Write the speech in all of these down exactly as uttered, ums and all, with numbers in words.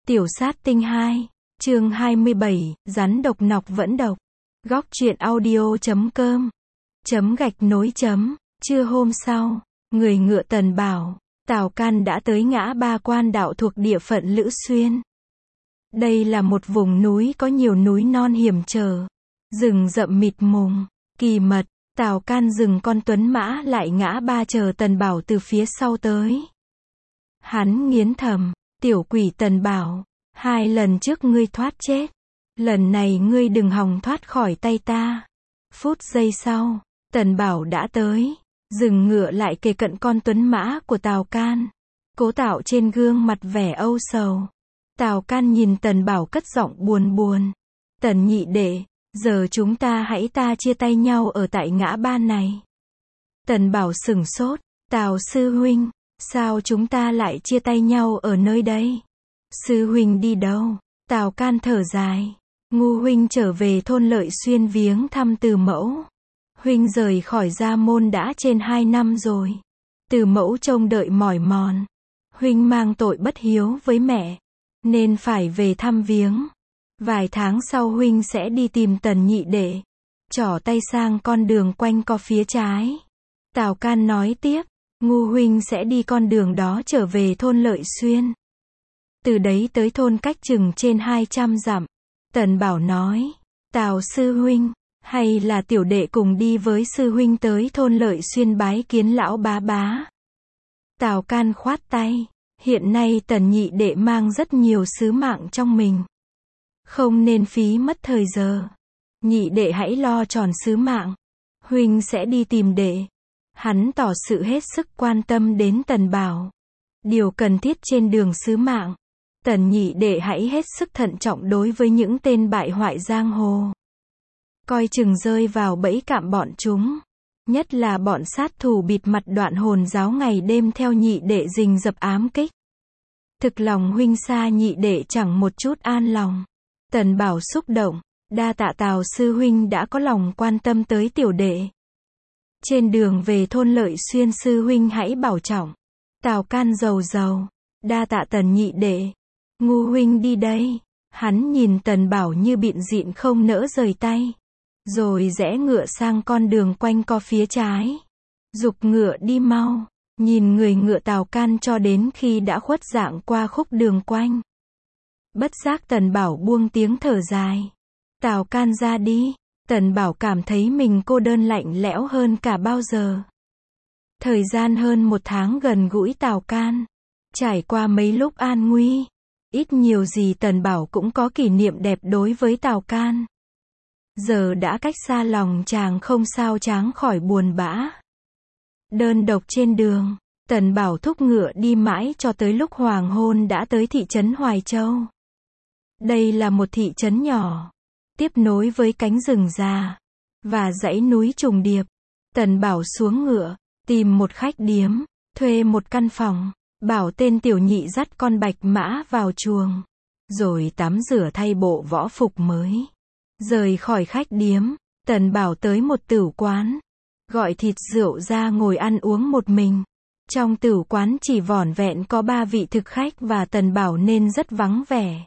Tiểu sát tinh hai, chương hai mươi bảy, rắn độc nọc vẫn độc. Góc truyện audio chấm com, chấm gạch nối chấm, trưa hôm sau, người ngựa Tần Bảo, Tào Can đã tới ngã ba Quan Đạo thuộc địa phận Lữ Xuyên. Đây là một vùng núi có nhiều núi non hiểm trở, rừng rậm mịt mùng, kỳ mật. Tào Can dừng con tuấn mã lại ngã ba chờ Tần Bảo từ phía sau tới. Hắn nghiến thầm, tiểu quỷ Tần Bảo, hai lần trước ngươi thoát chết, lần này ngươi đừng hòng thoát khỏi tay ta. Phút giây sau, Tần Bảo đã tới, dừng ngựa lại kề cận con tuấn mã của Tào Can, cố tạo trên gương mặt vẻ âu sầu. Tào Can nhìn Tần Bảo cất giọng buồn buồn, Tần nhị đệ, giờ chúng ta hãy ta chia tay nhau ở tại ngã ba này. Tần Bảo sửng sốt, Tào sư huynh, sao chúng ta lại chia tay nhau ở nơi đây? Sư huynh đi đâu? Tào Can thở dài, ngu huynh trở về thôn Lợi Xuyên viếng thăm Từ mẫu. Huynh rời khỏi gia môn đã trên hai năm rồi. Từ mẫu trông đợi mỏi mòn. Huynh mang tội bất hiếu với mẹ, nên phải về thăm viếng. Vài tháng sau huynh sẽ đi tìm Tần nhị đệ, trỏ tay sang con đường quanh co phía trái. Tào Can nói tiếp, ngu huynh sẽ đi con đường đó trở về thôn Lợi Xuyên. Từ đấy tới thôn cách chừng trên hai trăm dặm. Tần Bảo nói, Tào sư huynh, hay là tiểu đệ cùng đi với sư huynh tới thôn Lợi Xuyên bái kiến lão bá bá. Tào Can khoát tay, hiện nay Tần nhị đệ mang rất nhiều sứ mạng trong mình, không nên phí mất thời giờ. Nhị đệ hãy lo tròn sứ mạng, huynh sẽ đi tìm đệ. Hắn tỏ sự hết sức quan tâm đến Tần Bảo. Điều cần thiết trên đường sứ mạng, Tần nhị đệ hãy hết sức thận trọng đối với những tên bại hoại giang hồ. Coi chừng rơi vào bẫy cạm bọn chúng. Nhất là bọn sát thủ bịt mặt Đoạn Hồn giáo ngày đêm theo nhị đệ rình rập ám kích. Thực lòng huynh xa nhị đệ chẳng một chút an lòng. Tần Bảo xúc động, đa tạ Tào sư huynh đã có lòng quan tâm tới tiểu đệ. Trên đường về thôn Lợi Xuyên sư huynh hãy bảo trọng. Tào Can rầu rầu, đa tạ Tần nhị đệ. Ngu huynh đi đây. Hắn nhìn Tần Bảo như bịn dịn không nỡ rời tay, rồi rẽ ngựa sang con đường quanh co phía trái, giục ngựa đi mau. Nhìn người ngựa Tào Can cho đến khi đã khuất dạng qua khúc đường quanh. Bất giác Tần Bảo buông tiếng thở dài. Tào Can ra đi. Tần Bảo cảm thấy mình cô đơn lạnh lẽo hơn cả bao giờ. Thời gian hơn một tháng gần gũi Tào Can, trải qua mấy lúc an nguy, ít nhiều gì Tần Bảo cũng có kỷ niệm đẹp đối với Tào Can. Giờ đã cách xa lòng chàng không sao tráng khỏi buồn bã. Đơn độc trên đường, Tần Bảo thúc ngựa đi mãi cho tới lúc hoàng hôn đã tới thị trấn Hoài Châu. Đây là một thị trấn nhỏ, tiếp nối với cánh rừng già và dãy núi trùng điệp. Tần Bảo xuống ngựa, tìm một khách điếm, thuê một căn phòng, bảo tên tiểu nhị dắt con bạch mã vào chuồng, rồi tắm rửa thay bộ võ phục mới. Rời khỏi khách điếm, Tần Bảo tới một tửu quán, gọi thịt rượu ra ngồi ăn uống một mình. Trong tửu quán chỉ vỏn vẹn có ba vị thực khách và Tần Bảo nên rất vắng vẻ.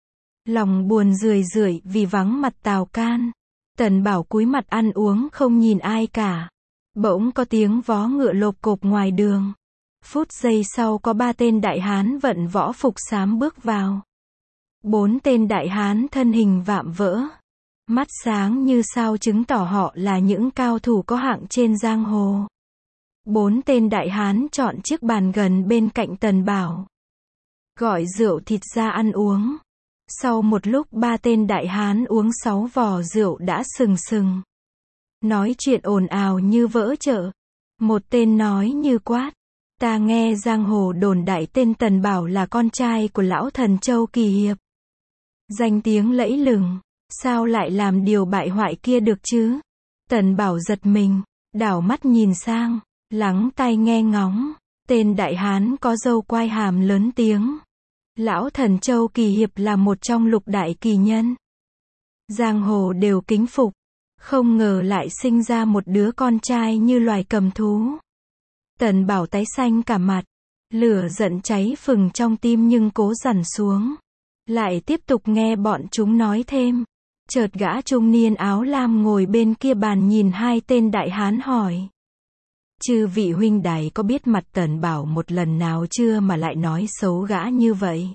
Lòng buồn rười rượi vì vắng mặt Tào Can. Tần Bảo cúi mặt ăn uống không nhìn ai cả. Bỗng có tiếng vó ngựa lộp cộp ngoài đường. Phút giây sau có ba tên đại hán vận võ phục xám bước vào. Bốn tên đại hán thân hình vạm vỡ, mắt sáng như sao chứng tỏ họ là những cao thủ có hạng trên giang hồ. Bốn tên đại hán chọn chiếc bàn gần bên cạnh Tần Bảo, gọi rượu thịt ra ăn uống. Sau một lúc ba tên đại hán uống sáu vò rượu đã sừng sừng, nói chuyện ồn ào như vỡ chợ. Một tên nói như quát, ta nghe giang hồ đồn đại tên Tần Bảo là con trai của lão thần Châu Kỳ Hiệp, danh tiếng lẫy lừng, sao lại làm điều bại hoại kia được chứ? Tần Bảo giật mình, đảo mắt nhìn sang, lắng tai nghe ngóng. Tên đại hán có râu quai hàm lớn tiếng, lão thần Châu Kỳ Hiệp là một trong lục đại kỳ nhân, giang hồ đều kính phục. Không ngờ lại sinh ra một đứa con trai như loài cầm thú. Tần Bảo tái xanh cả mặt, lửa giận cháy phừng trong tim nhưng cố dằn xuống. Lại tiếp tục nghe bọn chúng nói thêm. Chợt gã trung niên áo lam ngồi bên kia bàn nhìn hai tên đại hán hỏi. Chư vị huynh đài có biết mặt Tần Bảo một lần nào chưa mà lại nói xấu gã như vậy?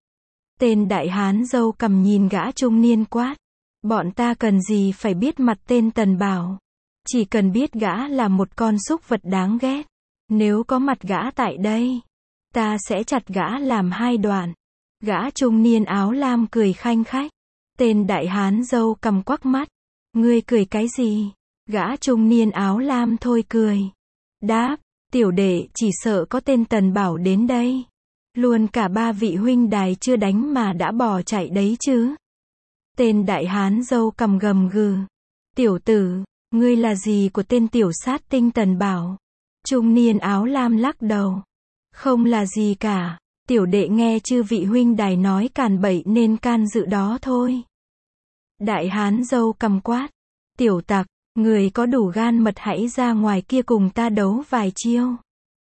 Tên đại hán râu cằm nhìn gã trung niên quát. Bọn ta cần gì phải biết mặt tên Tần Bảo? Chỉ cần biết gã là một con súc vật đáng ghét. Nếu có mặt gã tại đây, ta sẽ chặt gã làm hai đoạn. Gã trung niên áo lam cười khanh khách. Tên đại hán râu cằm quắc mắt. Ngươi cười cái gì? Gã trung niên áo lam thôi cười. Đáp, tiểu đệ chỉ sợ có tên Tần Bảo đến đây. Luôn cả ba vị huynh đài chưa đánh mà đã bỏ chạy đấy chứ. Tên đại hán râu cằm gầm gừ. Tiểu tử, ngươi là gì của tên tiểu sát tinh Tần Bảo? Trung niên áo lam lắc đầu. Không là gì cả, tiểu đệ nghe chư vị huynh đài nói càn bậy nên can dự đó thôi. Đại hán râu cằm quát. Tiểu tặc, người có đủ gan mật hãy ra ngoài kia cùng ta đấu vài chiêu.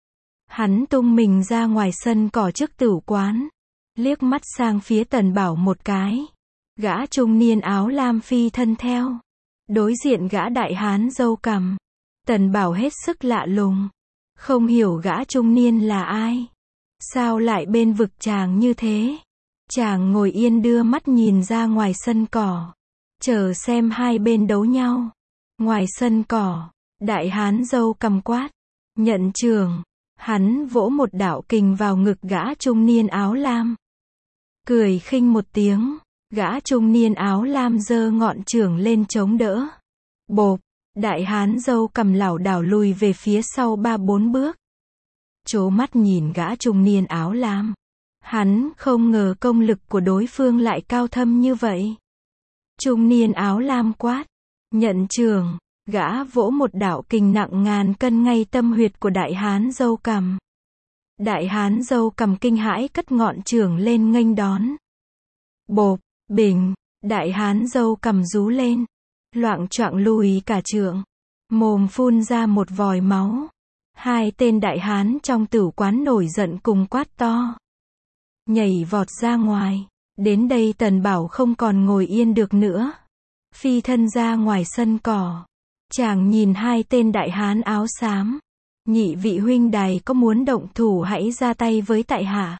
Hắn tung mình ra ngoài sân cỏ trước tửu quán. Liếc mắt sang phía Tần Bảo một cái. Gã trung niên áo lam phi thân theo. Đối diện gã đại hán râu cằm. Tần Bảo hết sức lạ lùng. Không hiểu gã trung niên là ai. Sao lại bên vực chàng như thế? Chàng ngồi yên đưa mắt nhìn ra ngoài sân cỏ. Chờ xem hai bên đấu nhau. Ngoài sân cỏ, đại hán râu cằm quát. Nhận trường. Hắn vỗ một đạo kình vào ngực gã trung niên áo lam. Cười khinh một tiếng. Gã trung niên áo lam giơ ngọn chưởng lên chống đỡ. Bộp. Đại hán râu cằm lảo đảo lùi về phía sau ba bốn bước. Trố mắt nhìn gã trung niên áo lam. Hắn không ngờ công lực của đối phương lại cao thâm như vậy. Trung niên áo lam quát. Nhận trường. Gã vỗ một đạo kình nặng ngàn cân ngay tâm huyệt của đại hán râu cằm. Đại hán râu cằm kinh hãi cất ngọn chưởng lên nghênh đón. Bộp, bình, đại hán râu cằm rú lên. Loạng choạng lùi cả chưởng. Mồm phun ra một vòi máu. Hai tên đại hán trong tửu quán nổi giận cùng quát to. Nhảy vọt ra ngoài. Đến đây Tần Bảo không còn ngồi yên được nữa. Phi thân ra ngoài sân cỏ. Chàng nhìn hai tên đại hán áo xám. Nhị vị huynh đài có muốn động thủ hãy ra tay với tại hạ.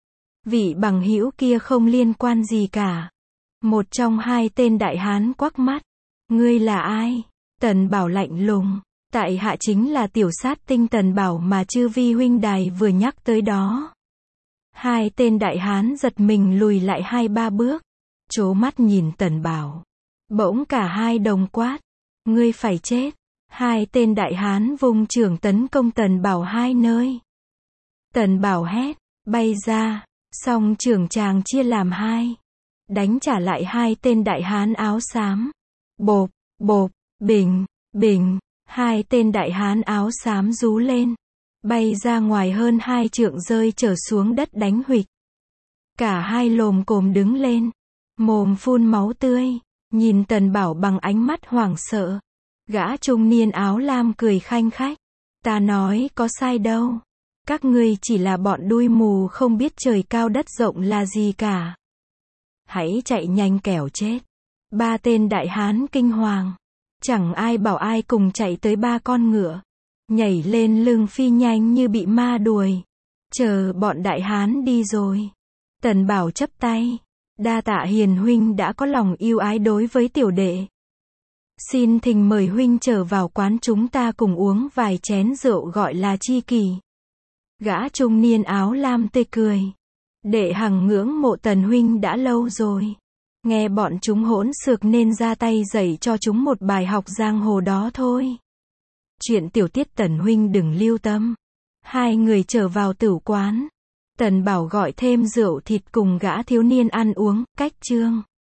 Vị bằng hữu kia không liên quan gì cả. Một trong hai tên đại hán quắc mắt. Ngươi là ai? Tần Bảo lạnh lùng. Tại hạ chính là tiểu sát tinh Tần Bảo mà chư vi huynh đài vừa nhắc tới đó. Hai tên đại hán giật mình lùi lại hai ba bước. Trố mắt nhìn Tần Bảo. Bỗng cả hai đồng quát. Ngươi phải chết. Hai tên đại hán vung chưởng tấn công Tần Bảo hai nơi. Tần Bảo hét. Bay ra. Song chưởng chàng chia làm hai. Đánh trả lại hai tên đại hán áo xám. Bộp, bộp, bình, bình. Hai tên đại hán áo xám rú lên. Bay ra ngoài hơn hai trượng rơi trở xuống đất đánh huỵch. Cả hai lồm cồm đứng lên. Mồm phun máu tươi. Nhìn Tần Bảo bằng ánh mắt hoảng sợ. Gã trung niên áo lam cười khanh khách. Ta nói có sai đâu. Các ngươi chỉ là bọn đuôi mù không biết trời cao đất rộng là gì cả. Hãy chạy nhanh kẻo chết. Ba tên đại hán kinh hoàng. Chẳng ai bảo ai cùng chạy tới ba con ngựa. Nhảy lên lưng phi nhanh như bị ma đuổi. Chờ bọn đại hán đi rồi. Tần Bảo chắp tay. Đa tạ hiền huynh đã có lòng yêu ái đối với tiểu đệ. Xin thỉnh mời huynh trở vào quán chúng ta cùng uống vài chén rượu gọi là chi kỷ. Gã trung niên áo lam tươi cười. Đệ hằng ngưỡng mộ Tần huynh đã lâu rồi. Nghe bọn chúng hỗn xược nên ra tay dạy cho chúng một bài học giang hồ đó thôi. Chuyện tiểu tiết Tần huynh đừng lưu tâm. Hai người trở vào tửu quán. Tần Bảo gọi thêm rượu thịt cùng gã thiếu niên ăn uống, cách chương.